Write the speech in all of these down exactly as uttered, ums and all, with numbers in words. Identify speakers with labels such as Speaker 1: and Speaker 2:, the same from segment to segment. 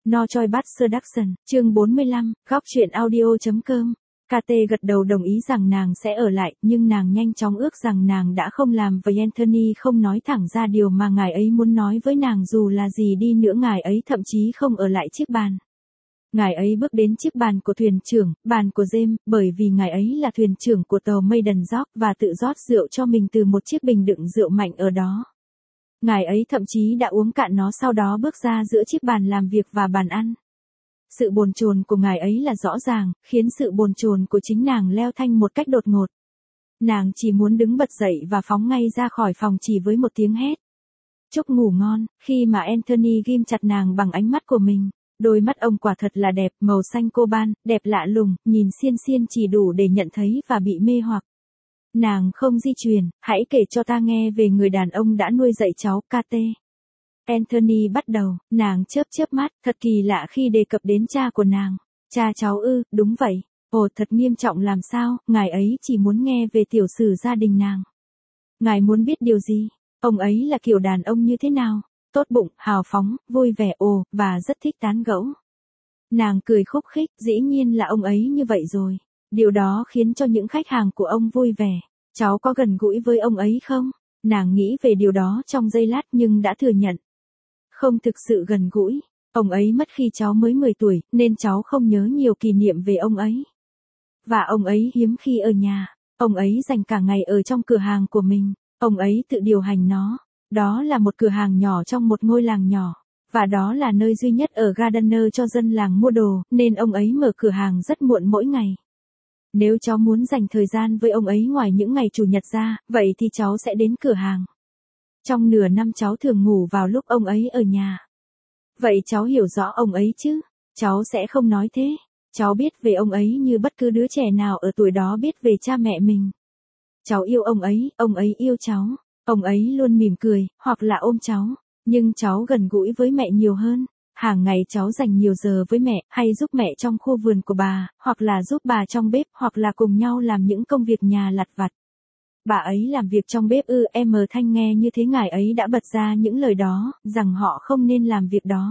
Speaker 1: No Choi Bad Seduction, chương bốn mươi lăm, góc truyện audio.com. ca tê gật đầu đồng ý rằng nàng sẽ ở lại, nhưng nàng nhanh chóng ước rằng nàng đã không làm với Anthony, không nói thẳng ra điều mà ngài ấy muốn nói với nàng, dù là gì đi nữa ngài ấy thậm chí không ở lại chiếc bàn. Ngài ấy bước đến chiếc bàn của thuyền trưởng, bàn của James, bởi vì ngài ấy là thuyền trưởng của tàu Maiden Rock và tự rót rượu cho mình từ một chiếc bình đựng rượu mạnh ở đó. Ngài ấy thậm chí đã uống cạn nó, sau đó bước ra giữa chiếc bàn làm việc và bàn ăn. Sự bồn chồn của ngài ấy là rõ ràng, khiến sự bồn chồn của chính nàng leo thang một cách đột ngột. Nàng chỉ muốn đứng bật dậy và phóng ngay ra khỏi phòng chỉ với một tiếng hét. Chúc ngủ ngon. Khi mà Anthony ghim chặt nàng bằng ánh mắt của mình, đôi mắt ông quả thật là đẹp, màu xanh coban, đẹp lạ lùng, nhìn xiên xiên chỉ đủ để nhận thấy và bị mê hoặc. Nàng không di chuyển, hãy kể cho ta nghe về người đàn ông đã nuôi dạy cháu, ca tê. Anthony bắt đầu, nàng chớp chớp mắt, thật kỳ lạ khi đề cập đến cha của nàng. Cha cháu ư, đúng vậy. Ồ, thật nghiêm trọng làm sao, ngài ấy chỉ muốn nghe về tiểu sử gia đình nàng. Ngài muốn biết điều gì? Ông ấy là kiểu đàn ông như thế nào? Tốt bụng, hào phóng, vui vẻ ồ, và rất thích tán gẫu. Nàng cười khúc khích, dĩ nhiên là ông ấy như vậy rồi. Điều đó khiến cho những khách hàng của ông vui vẻ. Cháu có gần gũi với ông ấy không? Nàng nghĩ về điều đó trong giây lát nhưng đã thừa nhận. Không thực sự gần gũi. Ông ấy mất khi cháu mới mười tuổi, nên cháu không nhớ nhiều kỷ niệm về ông ấy. Và ông ấy hiếm khi ở nhà. Ông ấy dành cả ngày ở trong cửa hàng của mình. Ông ấy tự điều hành nó. Đó là một cửa hàng nhỏ trong một ngôi làng nhỏ. Và đó là nơi duy nhất ở Gardner cho dân làng mua đồ, nên ông ấy mở cửa hàng rất muộn mỗi ngày. Nếu cháu muốn dành thời gian với ông ấy ngoài những ngày chủ nhật ra, vậy thì cháu sẽ đến cửa hàng. Trong nửa năm cháu thường ngủ vào lúc ông ấy ở nhà. Vậy cháu hiểu rõ ông ấy chứ? Cháu sẽ không nói thế. Cháu biết về ông ấy như bất cứ đứa trẻ nào ở tuổi đó biết về cha mẹ mình. Cháu yêu ông ấy, ông ấy yêu cháu. Ông ấy luôn mỉm cười, hoặc là ôm cháu. Nhưng cháu gần gũi với mẹ nhiều hơn. Hàng ngày cháu dành nhiều giờ với mẹ, hay giúp mẹ trong khu vườn của bà, hoặc là giúp bà trong bếp, hoặc là cùng nhau làm những công việc nhà lặt vặt. Bà ấy làm việc trong bếp ư? Em Thanh nghe như thế ngài ấy đã bật ra những lời đó, rằng họ không nên làm việc đó.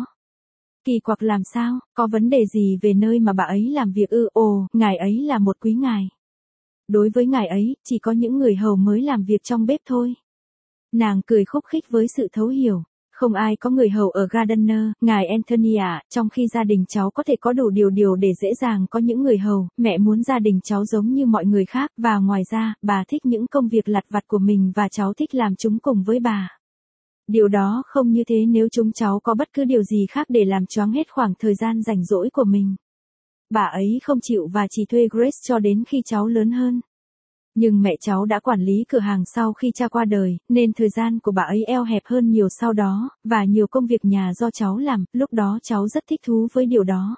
Speaker 1: Kỳ quặc làm sao, có vấn đề gì về nơi mà bà ấy làm việc ư? Ồ, ngài ấy là một quý ngài. Đối với ngài ấy, chỉ có những người hầu mới làm việc trong bếp thôi. Nàng cười khúc khích với sự thấu hiểu. Không ai có người hầu ở Gardner, ngài Anthony ạ, trong khi gia đình cháu có thể có đủ điều điều để dễ dàng có những người hầu, mẹ muốn gia đình cháu giống như mọi người khác, và ngoài ra, bà thích những công việc lặt vặt của mình và cháu thích làm chúng cùng với bà. Điều đó không như thế nếu chúng cháu có bất cứ điều gì khác để làm choáng hết khoảng thời gian rảnh rỗi của mình. Bà ấy không chịu và chỉ thuê Grace cho đến khi cháu lớn hơn. Nhưng mẹ cháu đã quản lý cửa hàng sau khi cha qua đời, nên thời gian của bà ấy eo hẹp hơn nhiều sau đó, và nhiều công việc nhà do cháu làm, lúc đó cháu rất thích thú với điều đó.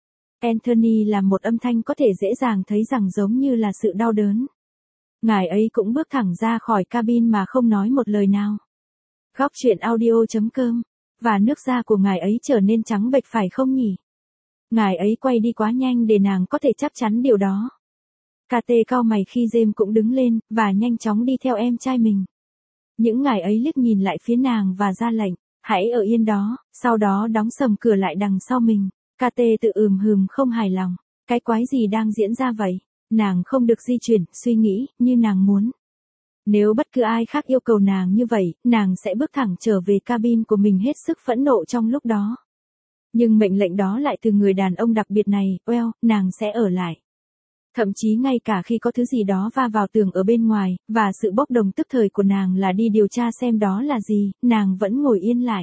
Speaker 1: Anthony làm một âm thanh có thể dễ dàng thấy rằng giống như là sự đau đớn. Ngài ấy cũng bước thẳng ra khỏi cabin mà không nói một lời nào. Góc truyện audio.com. Và nước da của ngài ấy trở nên trắng bệch phải không nhỉ? Ngài ấy quay đi quá nhanh để nàng có thể chắc chắn điều đó. ca tê cau mày khi James cũng đứng lên, và nhanh chóng đi theo em trai mình. Những ngài ấy liếc nhìn lại phía nàng và ra lệnh, hãy ở yên đó, sau đó đóng sầm cửa lại đằng sau mình. ca tê tự ừm hừm không hài lòng. Cái quái gì đang diễn ra vậy? Nàng không được di chuyển, suy nghĩ, như nàng muốn. Nếu bất cứ ai khác yêu cầu nàng như vậy, nàng sẽ bước thẳng trở về cabin của mình hết sức phẫn nộ trong lúc đó. Nhưng mệnh lệnh đó lại từ người đàn ông đặc biệt này, well, nàng sẽ ở lại. Thậm chí ngay cả khi có thứ gì đó va vào tường ở bên ngoài, và sự bốc đồng tức thời của nàng là đi điều tra xem đó là gì, nàng vẫn ngồi yên lại.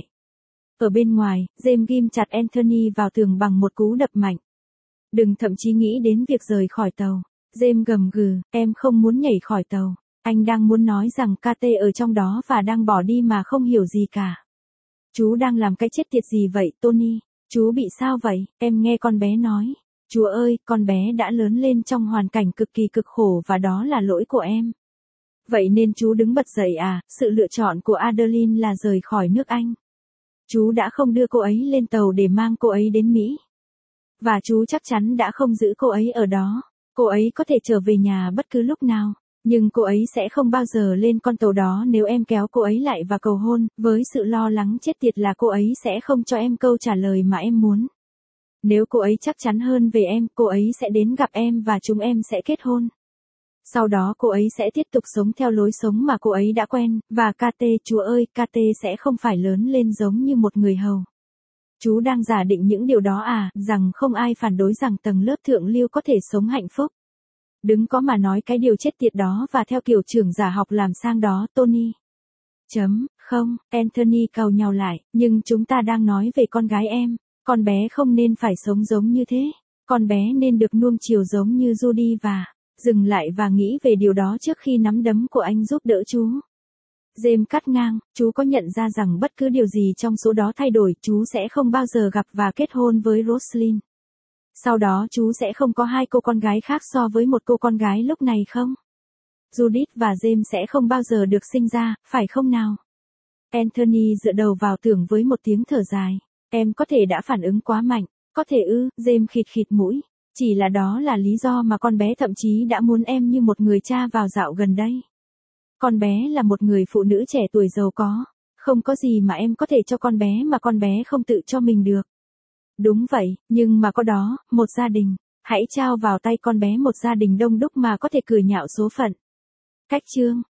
Speaker 1: Ở bên ngoài, James ghim chặt Anthony vào tường bằng một cú đập mạnh. Đừng thậm chí nghĩ đến việc rời khỏi tàu. James gầm gừ, em không muốn nhảy khỏi tàu. Anh đang muốn nói rằng ca tê ở trong đó và đang bỏ đi mà không hiểu gì cả. Chú đang làm cái chết tiệt gì vậy, Tony? Chú bị sao vậy? Em nghe con bé nói. Chúa ơi, con bé đã lớn lên trong hoàn cảnh cực kỳ cực khổ và đó là lỗi của em. Vậy nên chú đứng bật dậy à? Sự lựa chọn của Adeline là rời khỏi nước Anh. Chú đã không đưa cô ấy lên tàu để mang cô ấy đến Mỹ. Và chú chắc chắn đã không giữ cô ấy ở đó. Cô ấy có thể trở về nhà bất cứ lúc nào. Nhưng cô ấy sẽ không bao giờ lên con tàu đó nếu em kéo cô ấy lại và cầu hôn, với sự lo lắng chết tiệt là cô ấy sẽ không cho em câu trả lời mà em muốn. Nếu cô ấy chắc chắn hơn về em, cô ấy sẽ đến gặp em và chúng em sẽ kết hôn. Sau đó cô ấy sẽ tiếp tục sống theo lối sống mà cô ấy đã quen, và ca tê, chúa ơi, ca tê sẽ không phải lớn lên giống như một người hầu. Chú đang giả định những điều đó à, rằng không ai phản đối rằng tầng lớp thượng lưu có thể sống hạnh phúc. Đừng có mà nói cái điều chết tiệt đó và theo kiểu trưởng giả học làm sang đó, Tony. Chấm, không, Anthony cau nhàu lại, nhưng chúng ta đang nói về con gái em. Con bé không nên phải sống giống như thế. Con bé nên được nuông chiều giống như Judy và... Dừng lại và nghĩ về điều đó trước khi nắm đấm của anh giúp đỡ chú. James cắt ngang, chú có nhận ra rằng bất cứ điều gì trong số đó thay đổi, chú sẽ không bao giờ gặp và kết hôn với Roslyn. Sau đó chú sẽ không có hai cô con gái khác so với một cô con gái lúc này không? Judith và James sẽ không bao giờ được sinh ra, phải không nào? Anthony dựa đầu vào tường với một tiếng thở dài. Em có thể đã phản ứng quá mạnh. Có thể ư, James khịt khịt mũi. Chỉ là đó là lý do mà con bé thậm chí đã muốn em như một người cha vào dạo gần đây. Con bé là một người phụ nữ trẻ tuổi giàu có. Không có gì mà em có thể cho con bé mà con bé không tự cho mình được. Đúng vậy, nhưng mà có đó, một gia đình. Hãy trao vào tay con bé một gia đình đông đúc mà có thể cười nhạo số phận. Cách chương